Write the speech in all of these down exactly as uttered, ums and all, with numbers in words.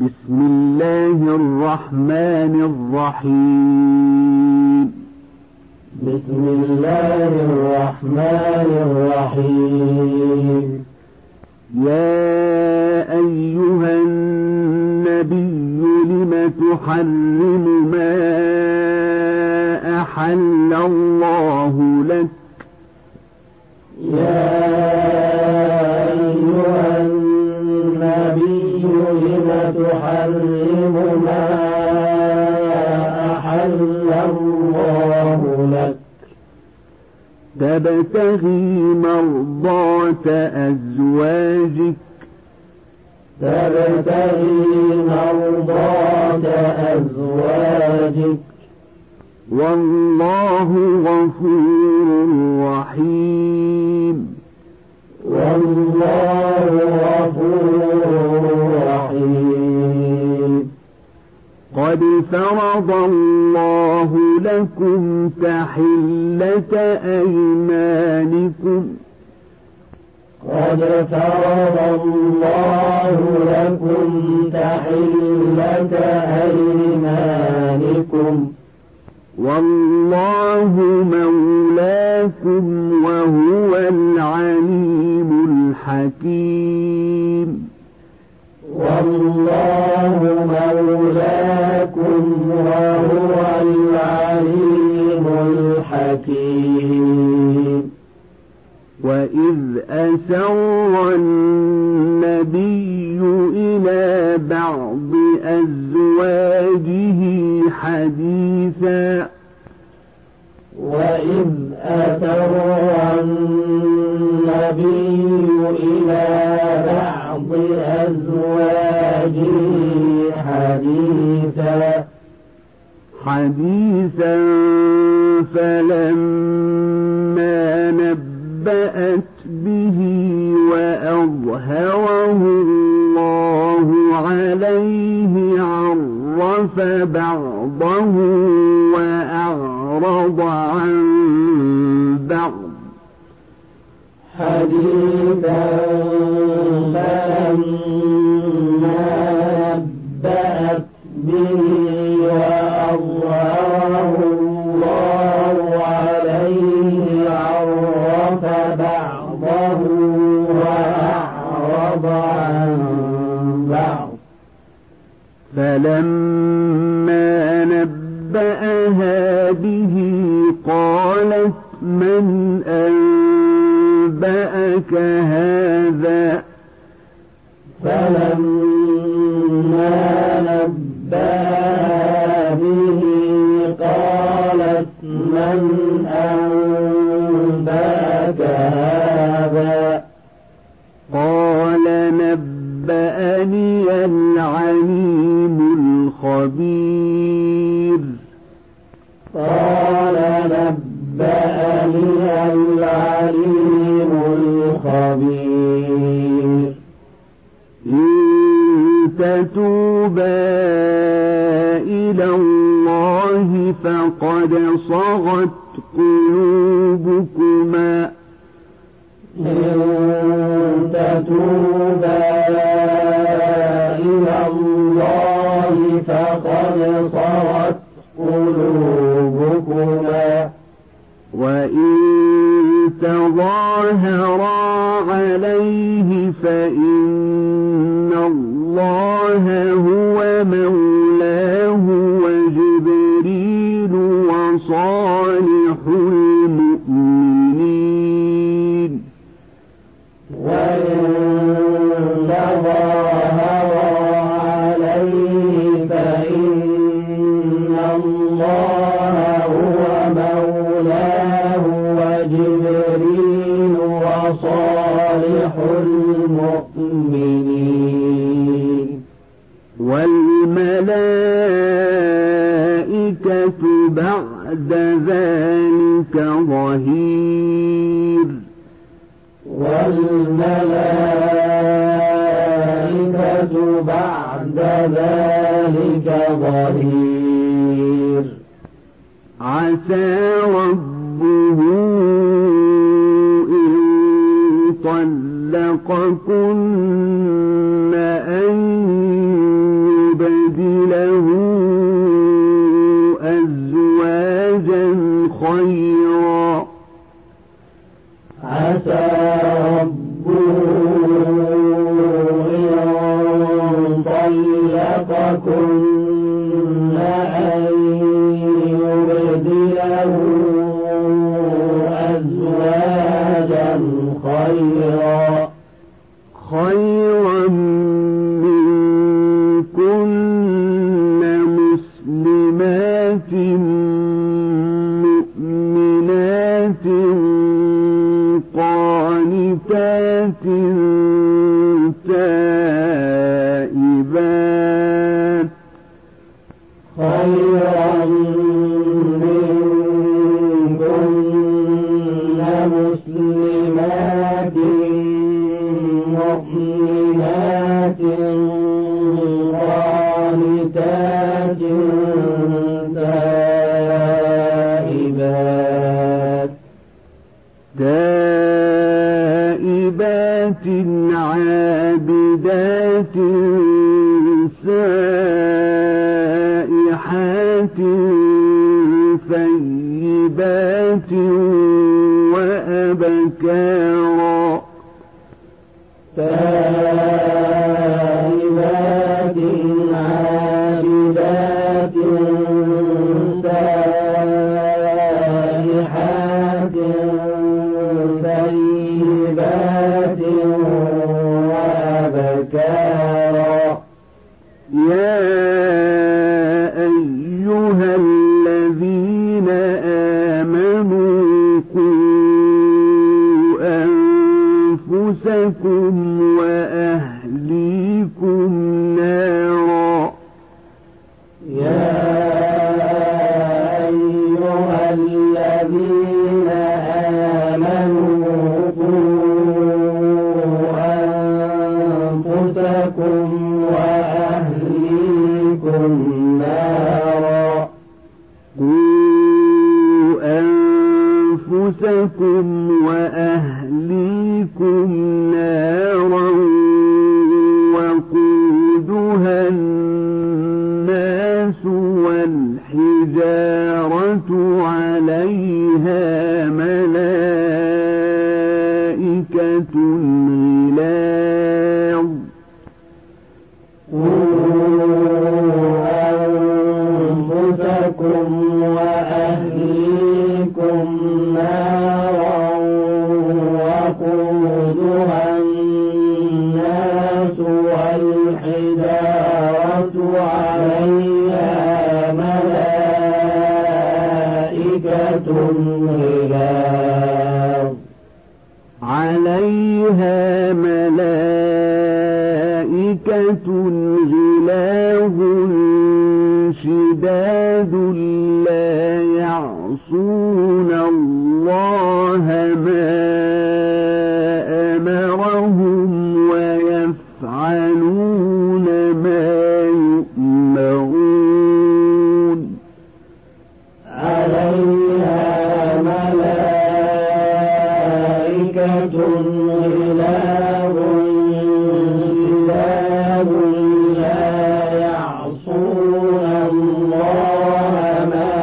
بسم الله الرحمن الرحيم بسم الله الرحمن الرحيم يا أيها النبي لم تحرم ما أحل الله لك يا أيها النبي لم تحرم ما أحل الله لك تبتغي مرضات أزواجك تبتغي مرضات أزواجك والله غفور رحيم والله غفور رحيم قد فرض الله لكم تحلة أيمانكم قد فرض الله لكم تحلة أيمانكم والله مولاكم وهو العليم الحكيم والله مولاكم وهو العليم الحكيم وإذ أسر النبي إلى بعض أزواجه حديثا وإذ أسر النبي إلى بعض أزواجه حديثا حديثا فلما نبأت به وأظهره الله عليه عرف بعضه وأعرض عن بعض حديثا فلما نبأت به وأظهره الله عليه عرف بعضه وأعرض عن بعض فلما نبأها به قالت من أنبأك هذا فلما نبأها به قالت من أنبأك هذا قال نبأني العليم الخبير قال نبأني العليم الخبير إن تتوبا إلى الله فقد صغت قلوبكما إن تتوبا إلى الله فقد صغت قلوبكما وإن تظاهرا عليه فإن الله هو مولاه وجبريل وصالح المؤمنين وإن تظاهرا عليه فإن الله هو مولاه وجبريل وصالح المؤمنين والملائكة بعد ذلك ظهير والملائكة بعد ذلك ظهير عسى ربه إن طلقكن أن طلقكن أن يبدله أزواجا خيرا خيرا منكن مسلمات مؤمنات قانتات تائبات خيرا منكن مسلمات مؤمنات قانتات تائبات تائبات عابدات سائحات ثيبات وأبكارا تائبات عابدات سائحات ثيبات وأبكارا يا أيها الذين آمنوا قوا أنفسكم وأهليكم نارا يا أيها الذين آمنوا قوا أنفسكم وأهليكم نارا قوا أنفسكم وأهليكم نارا وقودها الناس والحجارة عليها ملائكة غلاظ أنفسكم وأهليكم نارا وقودها الناس والحجارة عليها ملائكة غلاظ عليها ملائكة غلاظ شداد لا يعصون الله ما أمرهم ويفعلون ما يؤمرون عليها ملائكة غلاظ شداد لا يعصون الله ما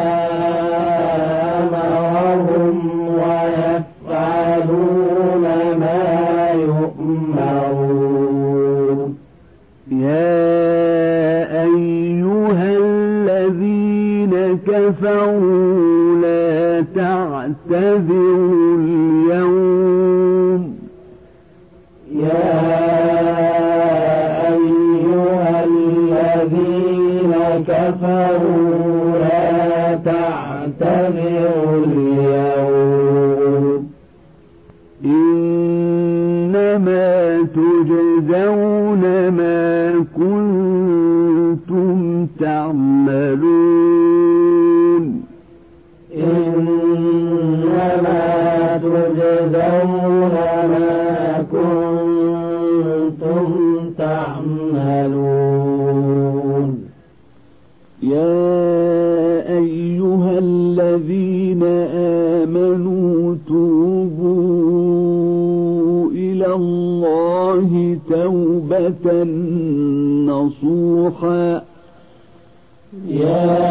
أمرهم ويفعلون ما يؤمرون يا أيها الذين كفروا لا تعتذروا اليوم يا أيها الذين كفروا لا تعتذروا اليوم إنما تجزون ما كنتم تعملون إنما تجزون ما كنتم تعملون يا أيها الذين آمنوا توبوا إلى الله توبة نصوحا يا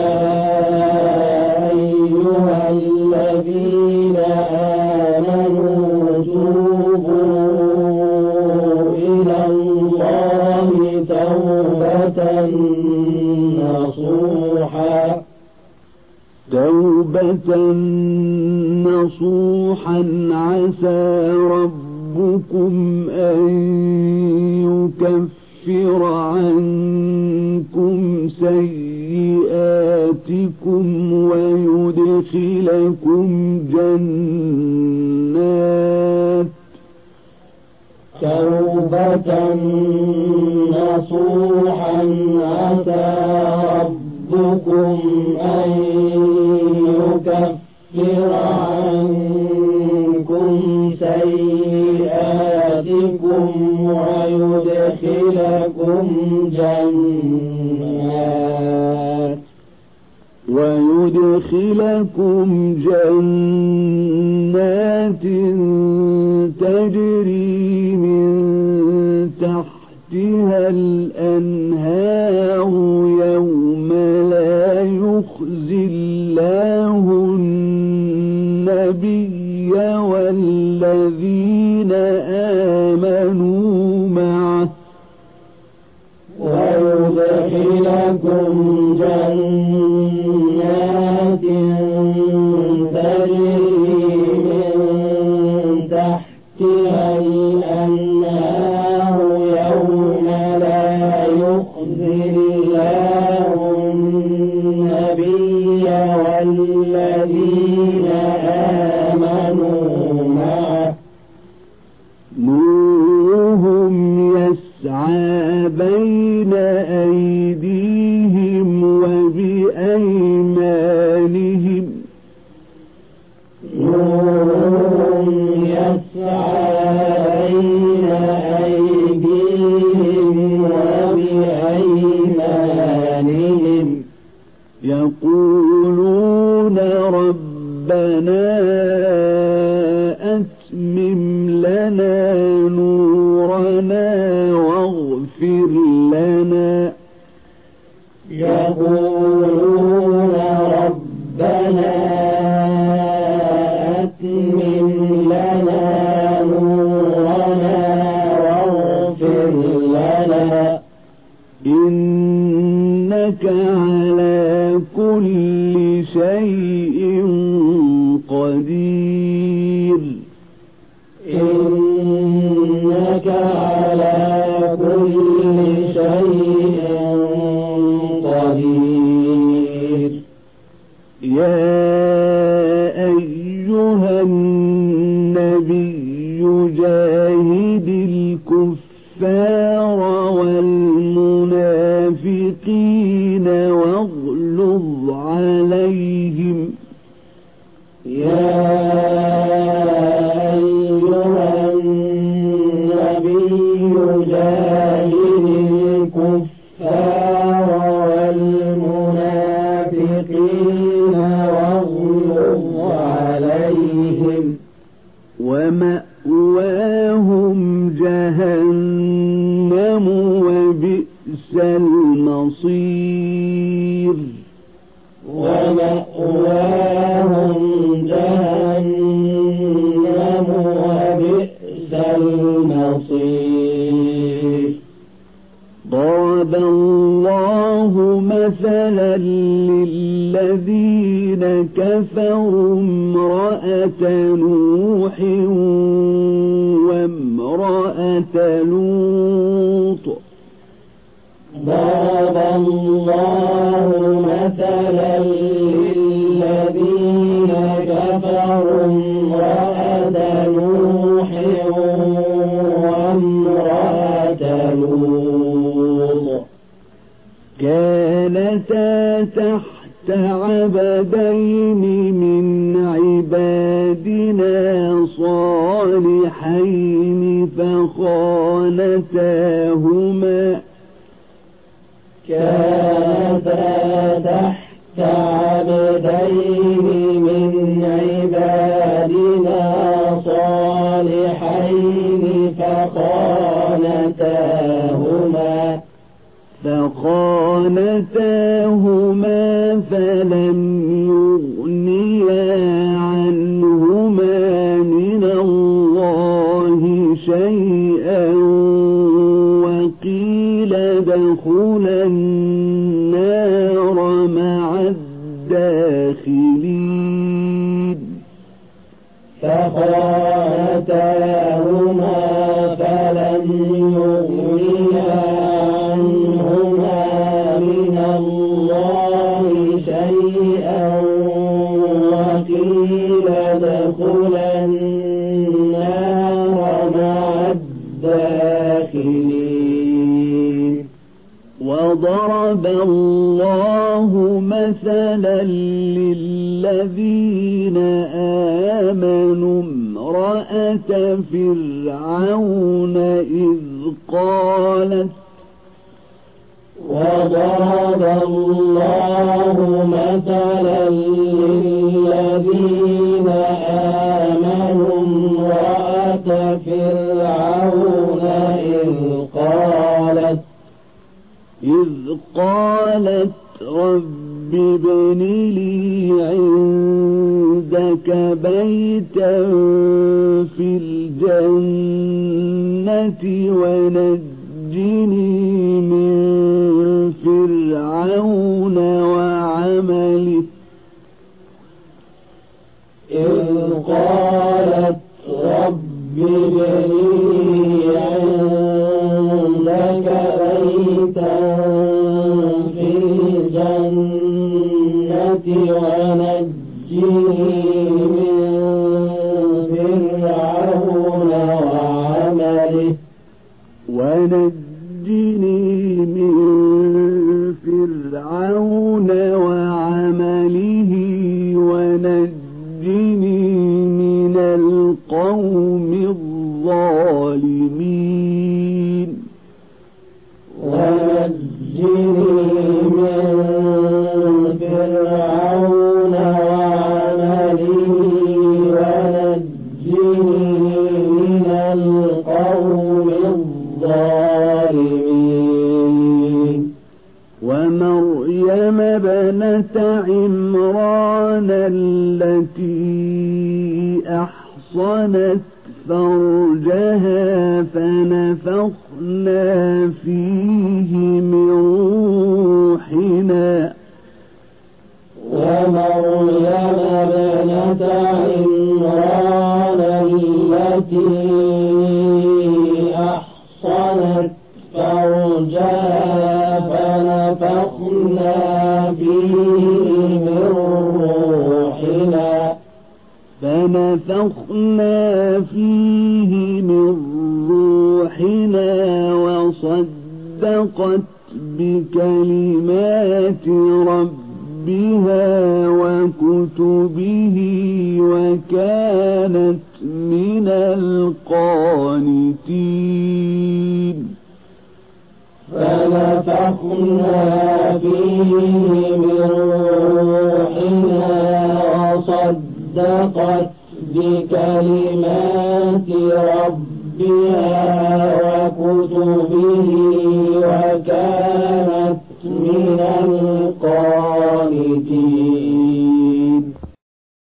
أيها الذين آمنوا توبوا إلى الله توبة نصوحا توبة نصوحا عسى ربكم أن يكفر عنكم سيئاتكم ويدخلكم جنات توبة نصوحا عسى ربكم أن يكفر عنكم سيئاتكم ويدخلكم جنات ويدخلكم جنات تجري من تحتها الأنهار يوم لا يخزي الله النبي والذين آمنوا معه ويدخلكم جنات تجري من تحتها الأنهار يوم لا يخزي الله النبي والذين آمنوا معه نورهم يسعى بين أيديهم وبأيمانهم نورهم يسعى بين أيديهم وبأيمانهم يقولون ربنا أتمم لنا نورنا واغفر لنا يقولون ربنا أتمم لنا نورنا واغفر لنا إنك على كل شيء قدير إنك على كل شيء قدير يا أيها النبي جاهد الكفار والمنافقين واغلظ عليهم يا أيها النبي جاهد الكفار والمنافقين واغلظ عليهم ومأواهم جهنم وبئس المصير ومأواهم جهنم وبئس المصير ضرب الله مثلا للذين كفروا امرأة نوح وامرأة لوط ضرب الله مثلا للذين كفروا امرأة نوح وامرأة لوط كانتا تحت عبدين من عبادنا صالحين فخانتاهما كانتا تحت عبدين من عبادنا صالحين فخانتاهما فخانتاهما فلم يغنيا عنهما من الله شيئا وقيل ادخلا يدخل النار مع الداخلين فخانتاهما فلم يغنيا عنهما من الله شيئا وقيل ادخلا النار مع الداخلين وضرب الله مثلا للذين آمنوا امرأة فرعون إذ قالت وضرب الله مثلا للذين آمنوا امرأة فرعون إذ قالت إذ قالت رب ابن لي عندك بيتا في الجنة ونجني من فرعون وعمله إذ قالت رب ابن لي عندك بيتا في الجنة ونجني من فرعون وعمله ونجني من فرعون وعمله ونجني من القوم الظالمين ونجني من فرعون وعمله ونجني من القوم الظالمين ومريم ابنة عمران التي أحصنت فرجها فنفخنا فيه من روحنا ومريم ابنة عمران التي أحصنت فرجها فنفخنا فيه من روحنا فنفخنا فيه من روحنا وصدقت بكلمات ربها وكتبه وكانت من القانتين فنفخنا فيه من روحنا وصدقت بكلمات ربها وكتبه وكانت من